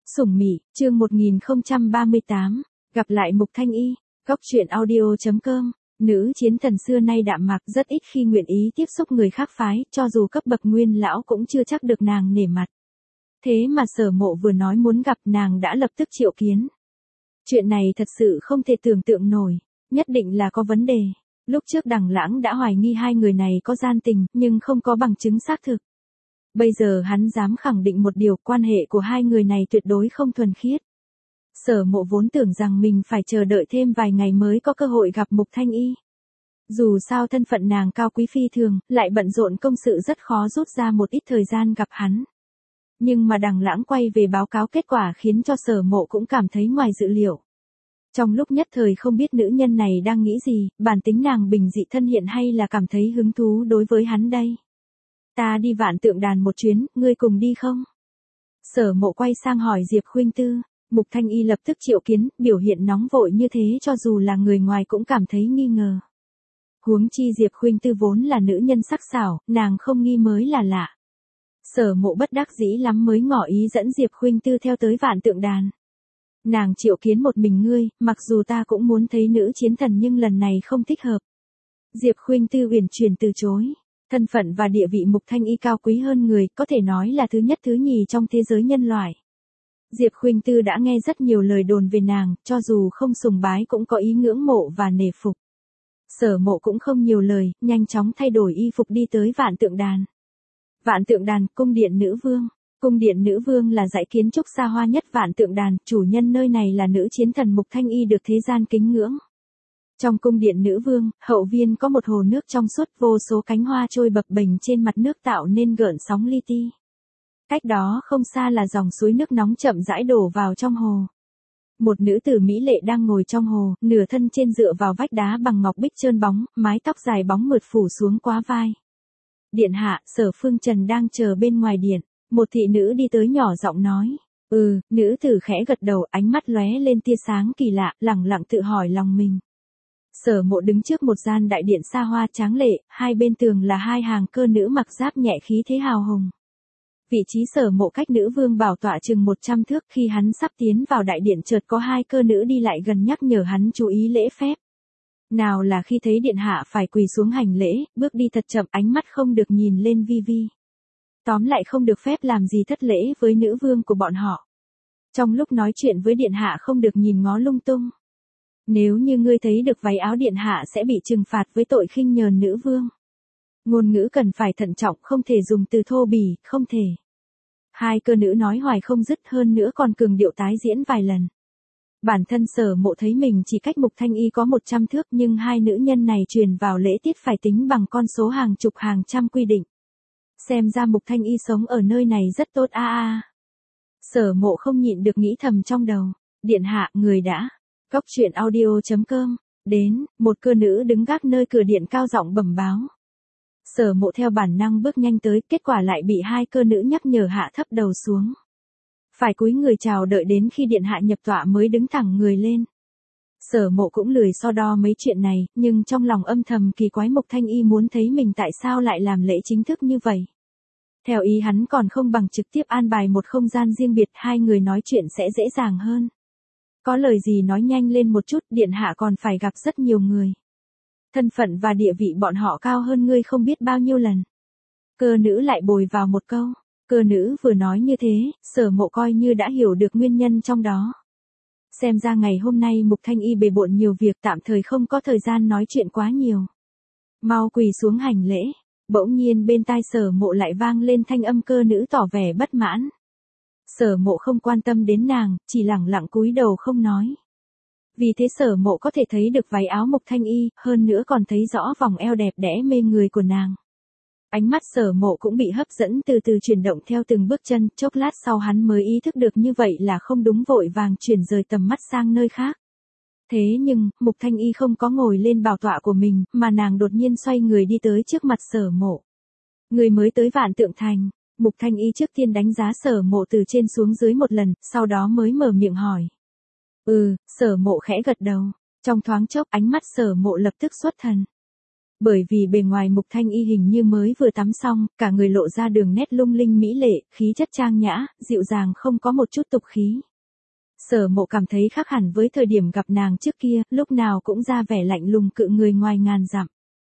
Sủng Mị, chương 1038, gặp lại Mục Thanh Y, góc truyện audio.com, nữ chiến thần xưa nay đạm mạc rất ít khi nguyện ý tiếp xúc người khác phái, cho dù cấp bậc nguyên lão cũng chưa chắc được nàng nể mặt. Thế mà Sở Mộ vừa nói muốn gặp nàng đã lập tức triệu kiến. Chuyện này thật sự không thể tưởng tượng nổi, nhất định là có vấn đề. Lúc trước Đằng Lãng đã hoài nghi hai người này có gian tình, nhưng không có bằng chứng xác thực. Bây giờ hắn dám khẳng định một điều, quan hệ của hai người này tuyệt đối không thuần khiết. Sở Mộ vốn tưởng rằng mình phải chờ đợi thêm vài ngày mới có cơ hội gặp Mục Thanh Y. Dù sao thân phận nàng cao quý phi thường, lại bận rộn công sự rất khó rút ra một ít thời gian gặp hắn. Nhưng mà Đằng Lãng quay về báo cáo kết quả khiến cho Sở Mộ cũng cảm thấy ngoài dự liệu. Trong lúc nhất thời không biết nữ nhân này đang nghĩ gì, bản tính nàng bình dị thân hiện hay là cảm thấy hứng thú đối với hắn đây. Ta đi Vạn Tượng Đàn một chuyến, ngươi cùng đi không? Sở Mộ quay sang hỏi Diệp Khuynh Tư, Mục Thanh Y lập tức triệu kiến, biểu hiện nóng vội như thế cho dù là người ngoài cũng cảm thấy nghi ngờ. Huống chi Diệp Khuynh Tư vốn là nữ nhân sắc sảo, nàng không nghi mới là lạ. Sở Mộ bất đắc dĩ lắm mới ngỏ ý dẫn Diệp Khuynh Tư theo tới Vạn Tượng Đàn. Nàng triệu kiến một mình ngươi, mặc dù ta cũng muốn thấy nữ chiến thần nhưng lần này không thích hợp. Diệp Khuynh Tư uyển chuyển từ chối. Thân phận và địa vị Mục Thanh Y cao quý hơn người, có thể nói là thứ nhất thứ nhì trong thế giới nhân loại. Diệp Khuynh Tư đã nghe rất nhiều lời đồn về nàng, cho dù không sùng bái cũng có ý ngưỡng mộ và nể phục. Sở Mộ cũng không nhiều lời, nhanh chóng thay đổi y phục đi tới Vạn Tượng Đàn. Vạn Tượng Đàn, cung điện nữ vương. Cung điện nữ vương là dãy kiến trúc xa hoa nhất Vạn Tượng Đàn, chủ nhân nơi này là nữ chiến thần Mục Thanh Y được thế gian kính ngưỡng. Trong cung điện nữ vương, hậu viên có một hồ nước trong suốt, vô số cánh hoa trôi bập bềnh trên mặt nước tạo nên gợn sóng li ti. Cách đó không xa là dòng suối nước nóng chậm rãi đổ vào trong hồ. Một nữ tử mỹ lệ đang ngồi trong hồ, nửa thân trên dựa vào vách đá bằng ngọc bích trơn bóng, mái tóc dài bóng mượt phủ xuống quá vai. Điện hạ, Sở Phương Trần đang chờ bên ngoài điện. Một thị nữ đi tới nhỏ giọng nói. Nữ tử khẽ gật đầu, ánh mắt lóe lên tia sáng kỳ lạ, lẳng lặng tự hỏi lòng mình. Sở Mộ đứng trước một gian đại điện xa hoa tráng lệ, hai bên tường là hai hàng cơ nữ mặc giáp nhẹ khí thế hào hùng. Vị trí Sở Mộ cách nữ vương bảo tọa chừng 100 thước, khi hắn sắp tiến vào đại điện chợt có hai cơ nữ đi lại gần nhắc nhở hắn chú ý lễ phép. Nào là khi thấy điện hạ phải quỳ xuống hành lễ, bước đi thật chậm, ánh mắt không được nhìn lên vi vi. Tóm lại không được phép làm gì thất lễ với nữ vương của bọn họ. Trong lúc nói chuyện với điện hạ không được nhìn ngó lung tung. Nếu như ngươi thấy được váy áo điện hạ sẽ bị trừng phạt với tội khinh nhờn nữ vương. Ngôn ngữ cần phải thận trọng, không thể dùng từ thô bỉ, không thể. Hai cơ nữ nói hoài không dứt, hơn nữa còn cường điệu tái diễn vài lần. Bản thân Sở Mộ thấy mình chỉ cách Mục Thanh Y có 100 thước, nhưng hai nữ nhân này truyền vào lễ tiết phải tính bằng con số hàng chục hàng trăm quy định. Xem ra Mục Thanh Y sống ở nơi này rất tốt a. Sở Mộ không nhịn được nghĩ thầm trong đầu. Điện hạ, người đã. Góc truyện audio.com. Đến, một cơ nữ đứng gác nơi cửa điện cao giọng bẩm báo. Sở Mộ theo bản năng bước nhanh tới, kết quả lại bị hai cơ nữ nhắc nhở hạ thấp đầu xuống. Phải cúi người chào đợi đến khi điện hạ nhập tọa mới đứng thẳng người lên. Sở Mộ cũng lười so đo mấy chuyện này, nhưng trong lòng âm thầm kỳ quái Mục Thanh Y muốn thấy mình tại sao lại làm lễ chính thức như vậy. Theo ý hắn còn không bằng trực tiếp an bài một không gian riêng biệt, hai người nói chuyện sẽ dễ dàng hơn. Có lời gì nói nhanh lên một chút, điện hạ còn phải gặp rất nhiều người. Thân phận và địa vị bọn họ cao hơn ngươi không biết bao nhiêu lần. Cơ nữ lại bồi vào một câu. Cơ nữ vừa nói như thế, Sở Mộ coi như đã hiểu được nguyên nhân trong đó. Xem ra ngày hôm nay Mục Thanh Y bề bộn nhiều việc, tạm thời không có thời gian nói chuyện quá nhiều. Mau quỳ xuống hành lễ. Bỗng nhiên bên tai Sở Mộ lại vang lên thanh âm cơ nữ tỏ vẻ bất mãn. Sở Mộ không quan tâm đến nàng, chỉ lẳng lặng cúi đầu không nói. Vì thế Sở Mộ có thể thấy được váy áo Mục Thanh Y, hơn nữa còn thấy rõ vòng eo đẹp đẽ mê người của nàng. Ánh mắt Sở Mộ cũng bị hấp dẫn, từ từ chuyển động theo từng bước chân, chốc lát sau hắn mới ý thức được như vậy là không đúng, vội vàng chuyển rời tầm mắt sang nơi khác. Thế nhưng, Mục Thanh Y không có ngồi lên bảo tọa của mình, mà nàng đột nhiên xoay người đi tới trước mặt Sở Mộ. Người mới tới Vạn Tượng Thành. Mục Thanh Y trước tiên đánh giá Sở Mộ từ trên xuống dưới một lần, sau đó mới mở miệng hỏi. Sở Mộ khẽ gật đầu. Trong thoáng chốc ánh mắt Sở Mộ lập tức xuất thần. Bởi vì bề ngoài Mục Thanh Y hình như mới vừa tắm xong, cả người lộ ra đường nét lung linh mỹ lệ, khí chất trang nhã, dịu dàng không có một chút tục khí. Sở Mộ cảm thấy khác hẳn với thời điểm gặp nàng trước kia, lúc nào cũng ra vẻ lạnh lùng cự người ngoài ngàn dặm.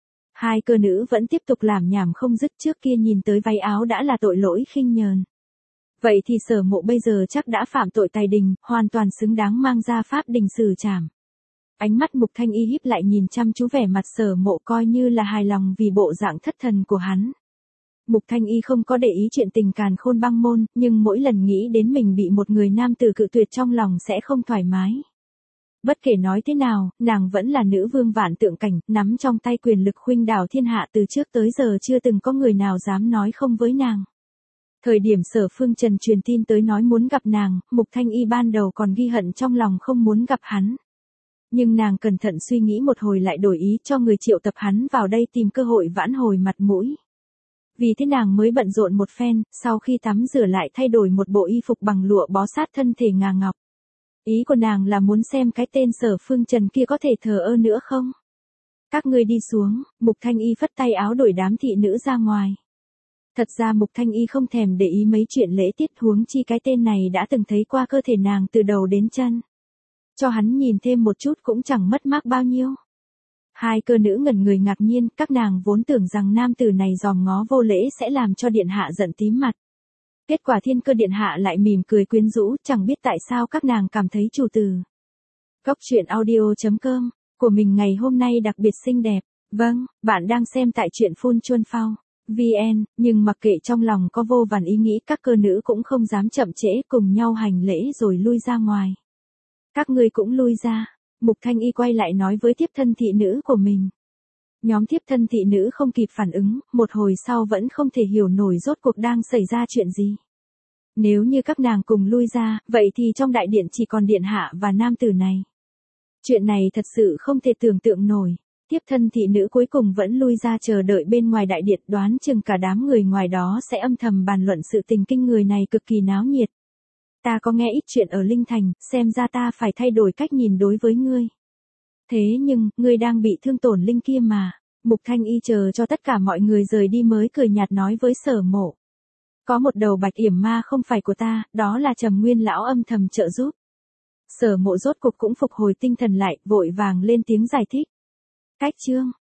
Hai cơ nữ vẫn tiếp tục làm nhảm không dứt, trước kia nhìn tới váy áo đã là tội lỗi khinh nhờn. Vậy thì Sở Mộ bây giờ chắc đã phạm tội tày đình, hoàn toàn xứng đáng mang ra pháp đình xử trảm. Ánh mắt Mục Thanh Y híp lại nhìn chăm chú vẻ mặt Sở Mộ, coi như là hài lòng vì bộ dạng thất thần của hắn. Mục Thanh Y không có để ý chuyện tình càn khôn băng môn, nhưng mỗi lần nghĩ đến mình bị một người nam tử cự tuyệt trong lòng sẽ không thoải mái. Bất kể nói thế nào, nàng vẫn là nữ vương vạn tượng cảnh, nắm trong tay quyền lực khuynh đảo thiên hạ, từ trước tới giờ chưa từng có người nào dám nói không với nàng. Thời điểm Sở Phương Trần truyền tin tới nói muốn gặp nàng, Mục Thanh Y ban đầu còn ghi hận trong lòng không muốn gặp hắn. Nhưng nàng cẩn thận suy nghĩ một hồi lại đổi ý, cho người triệu tập hắn vào đây tìm cơ hội vãn hồi mặt mũi. Vì thế nàng mới bận rộn một phen, sau khi tắm rửa lại thay đổi một bộ y phục bằng lụa bó sát thân thể ngà ngọc. Ý của nàng là muốn xem cái tên Sở Phương Trần kia có thể thờ ơ nữa không. Các ngươi đi xuống, Mục Thanh Y phất tay áo đuổi đám thị nữ ra ngoài. Thật ra Mục Thanh Y không thèm để ý mấy chuyện lễ tiết, huống chi cái tên này đã từng thấy qua cơ thể nàng từ đầu đến chân. Cho hắn nhìn thêm một chút cũng chẳng mất mát bao nhiêu. Hai cơ nữ ngẩn người ngạc nhiên, các nàng vốn tưởng rằng nam tử này dòm ngó vô lễ sẽ làm cho điện hạ giận tím mặt. Kết quả Thiên Cơ điện hạ lại mỉm cười quyến rũ, chẳng biết tại sao các nàng cảm thấy chủ từ. Góc truyện audio.com của mình ngày hôm nay đặc biệt xinh đẹp. Vâng, bạn đang xem tại truyện Phun Chuân Phao VN, nhưng mặc kệ trong lòng có vô vàn ý nghĩ, các cơ nữ cũng không dám chậm trễ, cùng nhau hành lễ rồi lui ra ngoài. Các ngươi cũng lui ra. Mục Thanh Y quay lại nói với thiếp thân thị nữ của mình. Nhóm thiếp thân thị nữ không kịp phản ứng, một hồi sau vẫn không thể hiểu nổi rốt cuộc đang xảy ra chuyện gì. Nếu như các nàng cùng lui ra, vậy thì trong đại điện chỉ còn điện hạ và nam tử này. Chuyện này thật sự không thể tưởng tượng nổi. Tiếp thân thị nữ cuối cùng vẫn lui ra chờ đợi bên ngoài đại điện, đoán chừng cả đám người ngoài đó sẽ âm thầm bàn luận sự tình kinh người này cực kỳ náo nhiệt. Ta có nghe ít chuyện ở Linh Thành, xem ra ta phải thay đổi cách nhìn đối với ngươi. Thế nhưng, ngươi đang bị thương tổn linh kia mà. Mục Thanh Y chờ cho tất cả mọi người rời đi mới cười nhạt nói với Sở Mộ. Có một đầu bạch yểm ma không phải của ta, đó là Trầm Nguyên lão âm thầm trợ giúp. Sở Mộ rốt cục cũng phục hồi tinh thần lại, vội vàng lên tiếng giải thích. Cách chương